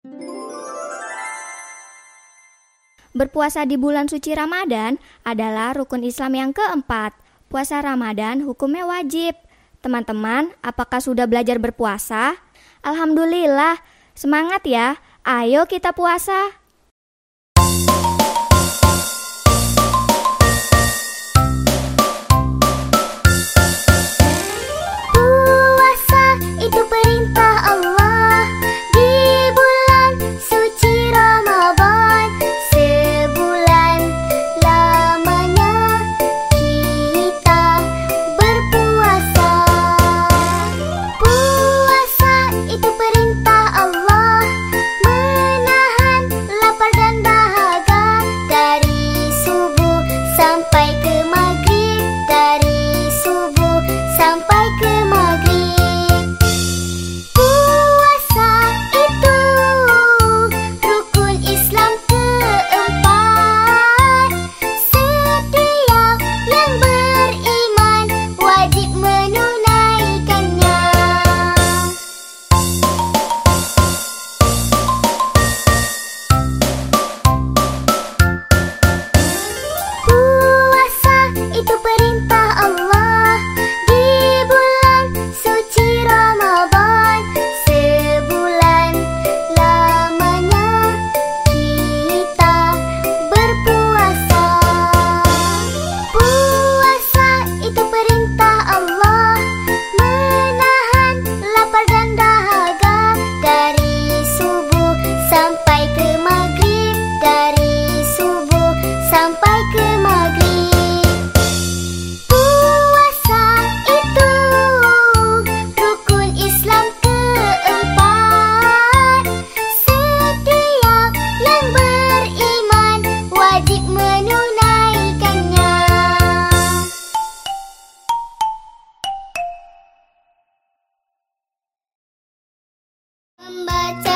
Berpuasa di bulan suci Ramadan adalah rukun Islam yang keempat. Puasa Ramadan hukumnya wajib. Teman-teman, apakah sudah belajar berpuasa? Alhamdulillah, semangat ya. Ayo kita puasa. Puasa itu perintah Allah di bulan suci Ramadan. Sebulan lamanya kita berpuasa. Puasa itu perintah Allah, menahan lapar dan dahaga dari subuh sampai ke maghrib, dari subuh sampai ke maghrib. Puasa itu rukun Islam keempat. Setiap yang beriman wajib menunaikannya. Puasa itu perintah Allah di bulan suci Ramadan. Sebulan lamanya kita berpuasa. Puasa itu perintah Allah, menahan lapar dan dahaga dari subuh sampai ke maghrib, dari subuh sampai ke maghrib. Puasa itu rukun Islam keempat. Setiap yang beriman wajib menunaikannya. Membaca